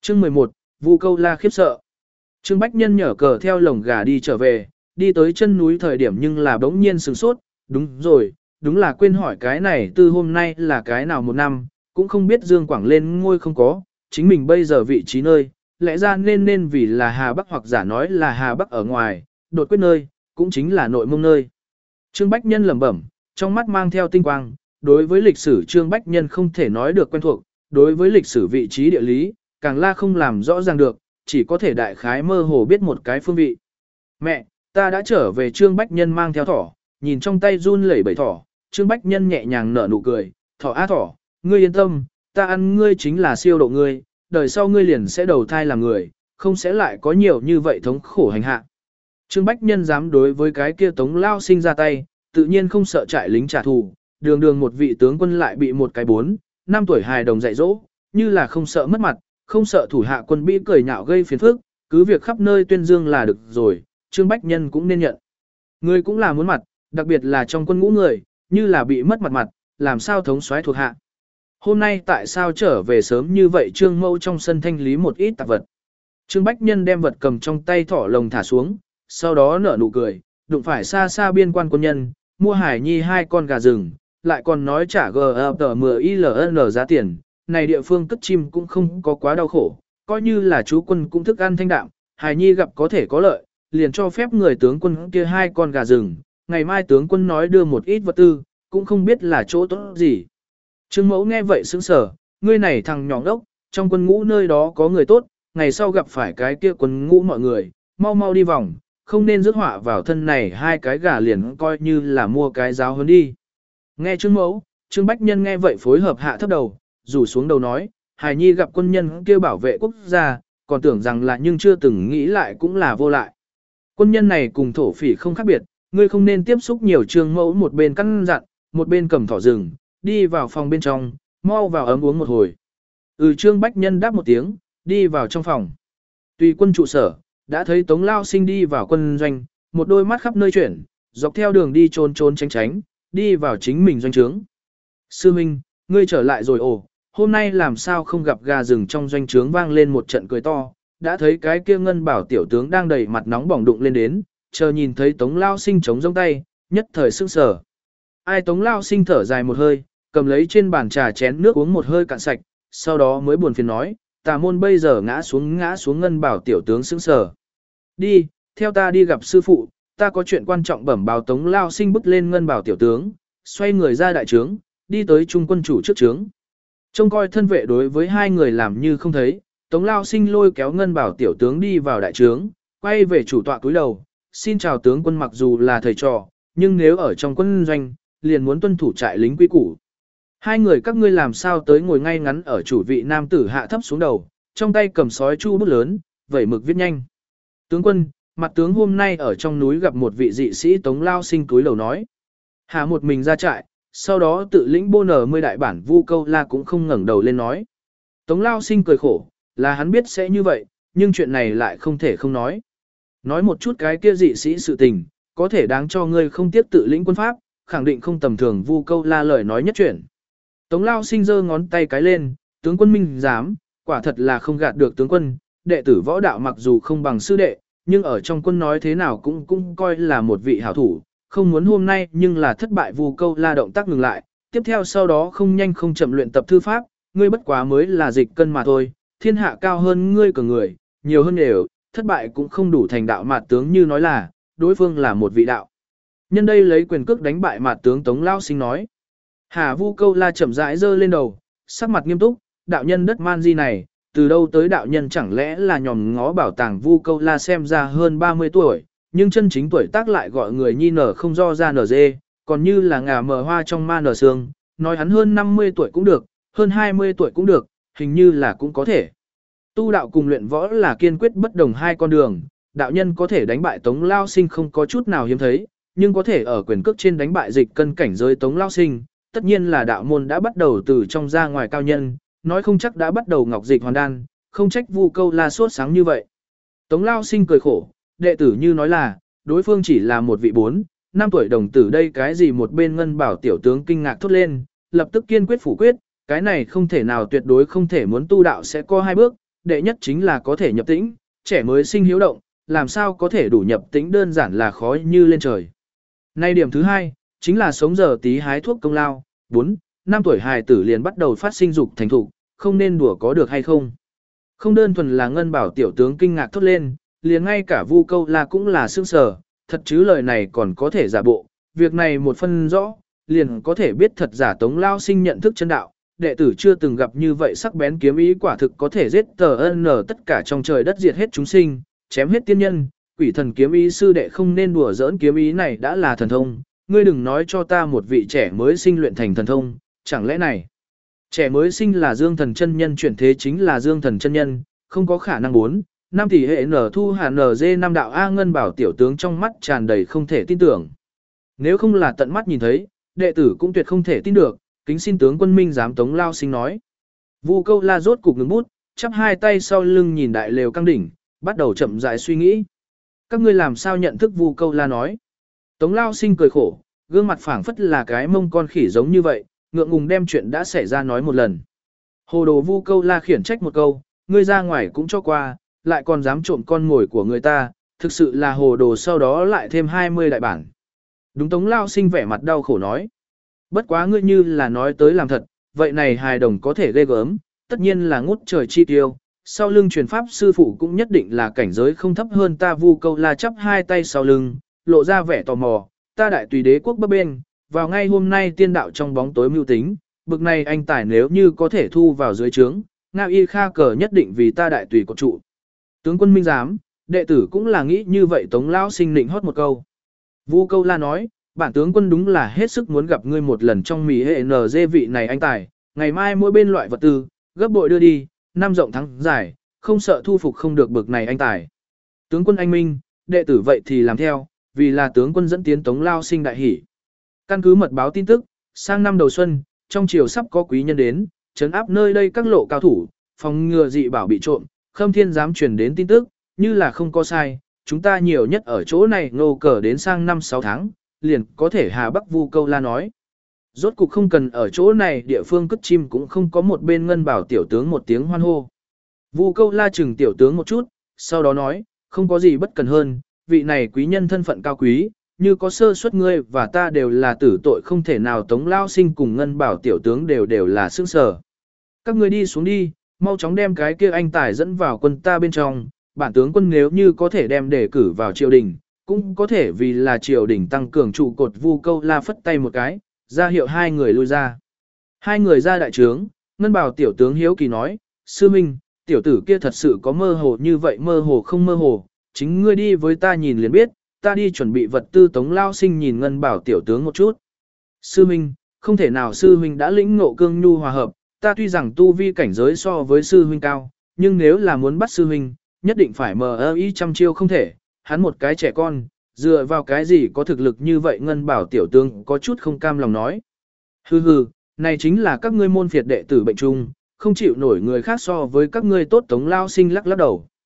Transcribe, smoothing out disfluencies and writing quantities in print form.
Chương 11, Vu Câu La khiếp sợ. Trương Bách Nhân nhở cờ theo lồng gà đi trở về, đi tới chân núi thời điểm nhưng là bỗng nhiên sửng sốt, đúng rồi, đúng là quên hỏi cái này từ hôm nay là cái nào một năm, cũng không biết Dương Quảng lên ngôi không có, chính mình bây giờ vị trí nơi, lẽ ra nên vì là Hà Bắc hoặc giả nói là Hà Bắc ở ngoài, đột quyết nơi, cũng chính là nội mông nơi. Trương Bách Nhân lẩm bẩm, trong mắt mang theo tinh quang, đối với lịch sử Trương Bách Nhân không thể nói được quen thuộc, đối với lịch sử vị trí địa lý, càng là không làm rõ ràng được, chỉ có thể đại khái mơ hồ biết một cái phương vị. Mẹ, ta đã trở về. Trương Bách Nhân mang theo thỏ, nhìn trong tay run lẩy bẩy thỏ, Trương Bách Nhân nhẹ nhàng nở nụ cười, thỏ á thỏ, ngươi yên tâm, ta ăn ngươi chính là siêu độ ngươi, đời sau ngươi liền sẽ đầu thai làm người, không sẽ lại có nhiều như vậy thống khổ hành hạ. Trương Bách Nhân dám đối với cái kia Tống Lao Sinh ra tay, tự nhiên không sợ trại lính trả thù, đường đường một vị tướng quân lại bị một cái 4-5 tuổi hài đồng dạy dỗ, như là không sợ mất mặt, không sợ thủ hạ quân bị cười nhạo gây phiền phức, cứ việc khắp nơi tuyên dương là được rồi, Trương Bách Nhân cũng nên nhận. Người cũng là muốn mặt, đặc biệt là trong quân ngũ người, như là bị mất mặt, làm sao thống soái thuộc hạ. Hôm nay tại sao trở về sớm như vậy? Trương Mâu trong sân thanh lý một ít tạp vật. Trương Bách Nhân đem vật cầm trong tay thỏ lồng thả xuống, sau đó nở nụ cười, đụng phải xa xa biên quan quân nhân, mua Hải Nhi 2 con gà rừng, lại còn nói trả GFT10ILN giá tiền, này địa phương cất chim cũng không có quá đau khổ, coi như là chú quân cũng thức ăn thanh đạm, Hải Nhi gặp có thể có lợi, liền cho phép người tướng quân kia 2 con gà rừng, ngày mai tướng quân nói đưa một ít vật tư, cũng không biết là chỗ tốt gì. Trương Mẫu nghe vậy sững sờ, ngươi này thằng nhỏ đốc, trong quân ngũ nơi đó có người tốt, ngày sau gặp phải cái kia quân ngũ mọi người, mau mau đi vòng, không nên rước họa vào thân này 2 cái gà liền coi như là mua cái giáo hơn đi. Nghe Trương Mẫu, Trương Bách Nhân nghe vậy phối hợp hạ thấp đầu, rủ xuống đầu nói, Hải Nhi gặp quân nhân kia bảo vệ quốc gia, còn tưởng rằng là nhưng chưa từng nghĩ lại cũng là vô lại. Quân nhân này cùng thổ phỉ không khác biệt, ngươi không nên tiếp xúc nhiều. Trương Mẫu một bên căn dặn, một bên cầm thỏ rừng, đi vào phòng bên trong, mau vào ấm uống một hồi. Trương Bách Nhân đáp một tiếng, đi vào trong phòng. Tùy quân trụ sở, đã thấy Tống Lao Sinh đi vào quân doanh, một đôi mắt khắp nơi chuyển, dọc theo đường đi trốn tránh, đi vào chính mình doanh trướng. Sư Minh, ngươi trở lại rồi ồ, hôm nay làm sao không gặp? Gà rừng trong doanh trướng vang lên một trận cười to, đã thấy cái kia Ngân Bảo tiểu tướng đang đầy mặt nóng bỏng đụng lên đến, chờ nhìn thấy Tống Lao Sinh chống giông tay, nhất thời sững sờ. Ai? Tống Lao Sinh thở dài một hơi, cầm lấy trên bàn trà chén nước uống một hơi cạn sạch, sau đó mới buồn phiền nói, tà môn bây giờ ngã xuống. Ngân Bảo tiểu tướng sững sờ. Đi, theo ta đi gặp sư phụ, ta có chuyện quan trọng bẩm báo. Tống Lao Sinh bước lên Ngân Bảo tiểu tướng, xoay người ra đại trướng, đi tới trung quân chủ trước trướng. Trông coi thân vệ đối với 2 người làm như không thấy, Tống Lao Sinh lôi kéo Ngân Bảo tiểu tướng đi vào đại trướng, quay về chủ tọa cúi đầu, xin chào tướng quân. Mặc dù là thầy trò, nhưng nếu ở trong quân doanh, liền muốn tuân thủ trại lính quy củ. 2 người các ngươi làm sao tới ngồi ngay ngắn ở chủ vị? Nam tử hạ thấp xuống đầu, trong tay cầm sói chu bút lớn, vẩy mực viết nhanh. Tướng quân, mặt tướng hôm nay ở trong núi gặp một vị dị sĩ. Tống Lao Sinh cúi đầu nói. Hạ một mình ra trại, sau đó tự lĩnh bô nở 10 đại bản Vu Câu La cũng không ngẩng đầu lên nói. Tống Lao Sinh cười khổ, là hắn biết sẽ như vậy, nhưng chuyện này lại không thể không nói. Nói một chút cái kia dị sĩ sự tình, có thể đáng cho ngươi không tiếp tự lĩnh quân pháp, khẳng định không tầm thường. Vu Câu La lời nói nhất chuyển. Tống Lao Sinh giơ ngón tay cái lên, tướng quân minh dám, quả thật là không gạt được tướng quân, đệ tử võ đạo mặc dù không bằng sư đệ, nhưng ở trong quân nói thế nào cũng coi là một vị hảo thủ, không muốn hôm nay nhưng là thất bại. Vu Câu La động tác ngừng lại, tiếp theo sau đó không nhanh không chậm luyện tập thư pháp, ngươi bất quá mới là dịch cân mà thôi, thiên hạ cao hơn ngươi cường người, nhiều hơn đều, thất bại cũng không đủ thành đạo. Mạt tướng như nói là, đối phương là một vị đạo nhân đây lấy quyền cước đánh bại mạt tướng. Tống Lao Sinh nói. Hà Vu Câu La chậm rãi giơ lên đầu, sắc mặt nghiêm túc, đạo nhân đất man di này, từ đâu tới đạo nhân? Chẳng lẽ là nhòm ngó bảo tàng? Vu Câu La xem ra hơn 30 tuổi, nhưng chân chính tuổi tác lại gọi người nhi nở không do ra nở dê, còn như là ngà mờ hoa trong ma nở sương, nói hắn hơn 50 tuổi cũng được, hơn 20 tuổi cũng được, hình như là cũng có thể. Tu đạo cùng luyện võ là kiên quyết bất đồng 2 con đường, đạo nhân có thể đánh bại Tống Lao Sinh không có chút nào hiếm thấy, nhưng có thể ở quyền cước trên đánh bại dịch cân cảnh giới Tống Lao Sinh, tất nhiên là đạo môn đã bắt đầu từ trong ra ngoài cao nhân, nói không chắc đã bắt đầu ngọc dịch hoàn đan, không trách Vu Câu La sốt sáng như vậy. Tống Lao Sinh cười khổ, đệ tử như nói là, đối phương chỉ là một vị 4-5 tuổi đồng tử đây cái gì? Một bên Ngân Bảo tiểu tướng kinh ngạc thốt lên, lập tức kiên quyết phủ quyết, cái này không thể nào, tuyệt đối không thể. Muốn tu đạo sẽ có 2 bước, đệ nhất chính là có thể nhập tĩnh, trẻ mới sinh hiếu động, làm sao có thể đủ nhập tĩnh đơn giản là khó như lên trời. Nay điểm thứ hai, chính là sống giờ tí hái thuốc công lao, 4, 5 tuổi hài tử liền bắt đầu phát sinh dục thành thục, không nên đùa có được hay không. Không đơn thuần là Ngân Bảo tiểu tướng kinh ngạc thốt lên, liền ngay cả Vu Câu La cũng là sương sờ, thật chứ lời này còn có thể giả bộ, việc này một phân rõ, liền có thể biết thật giả Tống Lao Sinh nhận thức chân đạo, đệ tử chưa từng gặp như vậy sắc bén kiếm ý quả thực có thể giết tất cả trong trời đất diệt hết chúng sinh, chém hết tiên nhân, quỷ thần kiếm ý sư đệ không nên đùa giỡn kiếm ý này đã là thần thông, ngươi đừng nói cho ta một vị trẻ mới sinh luyện thành thần thông, chẳng lẽ này trẻ mới sinh là Dương Thần chân nhân chuyển thế chính là Dương Thần chân nhân, không có khả năng 4, 5 tỷ hệ nở thu hà nở dê năm đạo A Ngân Bảo tiểu tướng trong mắt tràn đầy không thể tin tưởng. Nếu không là tận mắt nhìn thấy, đệ tử cũng tuyệt không thể tin được, kính xin tướng quân minh giám Tống Lao Sinh nói. Vu Câu La rốt cục ngừng bút, chắp hai tay sau lưng nhìn đại lều căng đỉnh, bắt đầu chậm rãi suy nghĩ. Các ngươi làm sao nhận thức Vu Câu La nói? Tống Lao Sinh cười khổ, gương mặt phảng phất là cái mông con khỉ giống như vậy, ngượng ngùng đem chuyện đã xảy ra nói một lần. Hồ đồ Vu Câu La khiển trách một câu, ngươi ra ngoài cũng cho qua, lại còn dám trộm con ngồi của người ta, thực sự là hồ đồ, sau đó lại thêm 20 đại bản. Đúng, Tống Lao Sinh vẻ mặt đau khổ nói. Bất quá ngươi như là nói tới làm thật, vậy này hài đồng có thể ghê gớm, tất nhiên là ngút trời chi tiêu, sau lưng truyền pháp sư phụ cũng nhất định là cảnh giới không thấp hơn ta. Vu Câu La chắp hai tay sau lưng, lộ ra vẻ tò mò, ta đại tùy đế quốc bấp bên, vào ngay hôm nay tiên đạo trong bóng tối mưu tính, bực này anh tải nếu như có thể thu vào dưới trướng, Nga Y Kha cờ nhất định vì ta đại tùy cột trụ. Tướng quân minh giám, đệ tử cũng là nghĩ như vậy. Tống Lao Sinh nịnh hót một câu. Vu Câu La nói, bản tướng quân đúng là hết sức muốn gặp ngươi một lần trong mì hệ NG vị này anh tài, ngày mai mỗi bên loại vật tư, gấp bội đưa đi, năm rộng thắng dài, không sợ thu phục không được bực này anh tài. Tướng quân anh minh, đệ tử vậy thì làm theo, vì là tướng quân dẫn tiến Tống Lao Sinh đại hỷ. Căn cứ mật báo tin tức, sang năm đầu xuân, trong triều sắp có quý nhân đến, trấn áp nơi đây các lộ cao thủ, phòng ngừa dị bảo bị trộm, Khâm Thiên dám truyền đến tin tức, như là không có sai, chúng ta nhiều nhất ở chỗ này ngô cờ đến sang năm 6 tháng, liền có thể Hà Bắc. Vu Câu La nói. Rốt cục không cần ở chỗ này địa phương cất chim cũng không có một bên Ngân Bảo tiểu tướng một tiếng hoan hô. Vu Câu La chừng tiểu tướng một chút, sau đó nói, không có gì bất cần hơn, vị này quý nhân thân phận cao quý, như có sơ suất ngươi và ta đều là tử tội không thể nào. Tống Lao Sinh cùng Ngân Bảo tiểu tướng đều là sững sờ. Các ngươi đi xuống đi, mau chóng đem cái kia anh tài dẫn vào quân ta bên trong, bản tướng quân nếu như có thể đem đề cử vào triều đình, cũng có thể vì là triều đình tăng cường trụ cột. Vu Câu La phất tay một cái, ra hiệu hai người lui ra. Hai người ra đại trướng, Ngân Bảo tiểu tướng hiếu kỳ nói, sư minh, tiểu tử kia thật sự có mơ hồ như vậy? Mơ hồ không mơ hồ, chính ngươi đi với ta nhìn liền biết, ta đi chuẩn bị vật tư. Tống Lao Sinh nhìn Ngân Bảo tiểu tướng một chút. Sư minh, không thể nào, sư huynh đã lĩnh ngộ cương nhu hòa hợp, ta tuy rằng tu vi cảnh giới so với sư huynh cao, nhưng nếu là muốn bắt sư huynh, nhất định phải MI trăm chiêu không thể, hắn một cái trẻ con, dựa vào cái gì có thực lực như vậy? Ngân Bảo tiểu tướng có chút không cam lòng nói. Hừ hừ, này chính là các ngươi môn phiệt đệ tử bệnh chung, không chịu nổi người khác so với các ngươi tốt. Tống Lao Sinh lắc lắc đầu.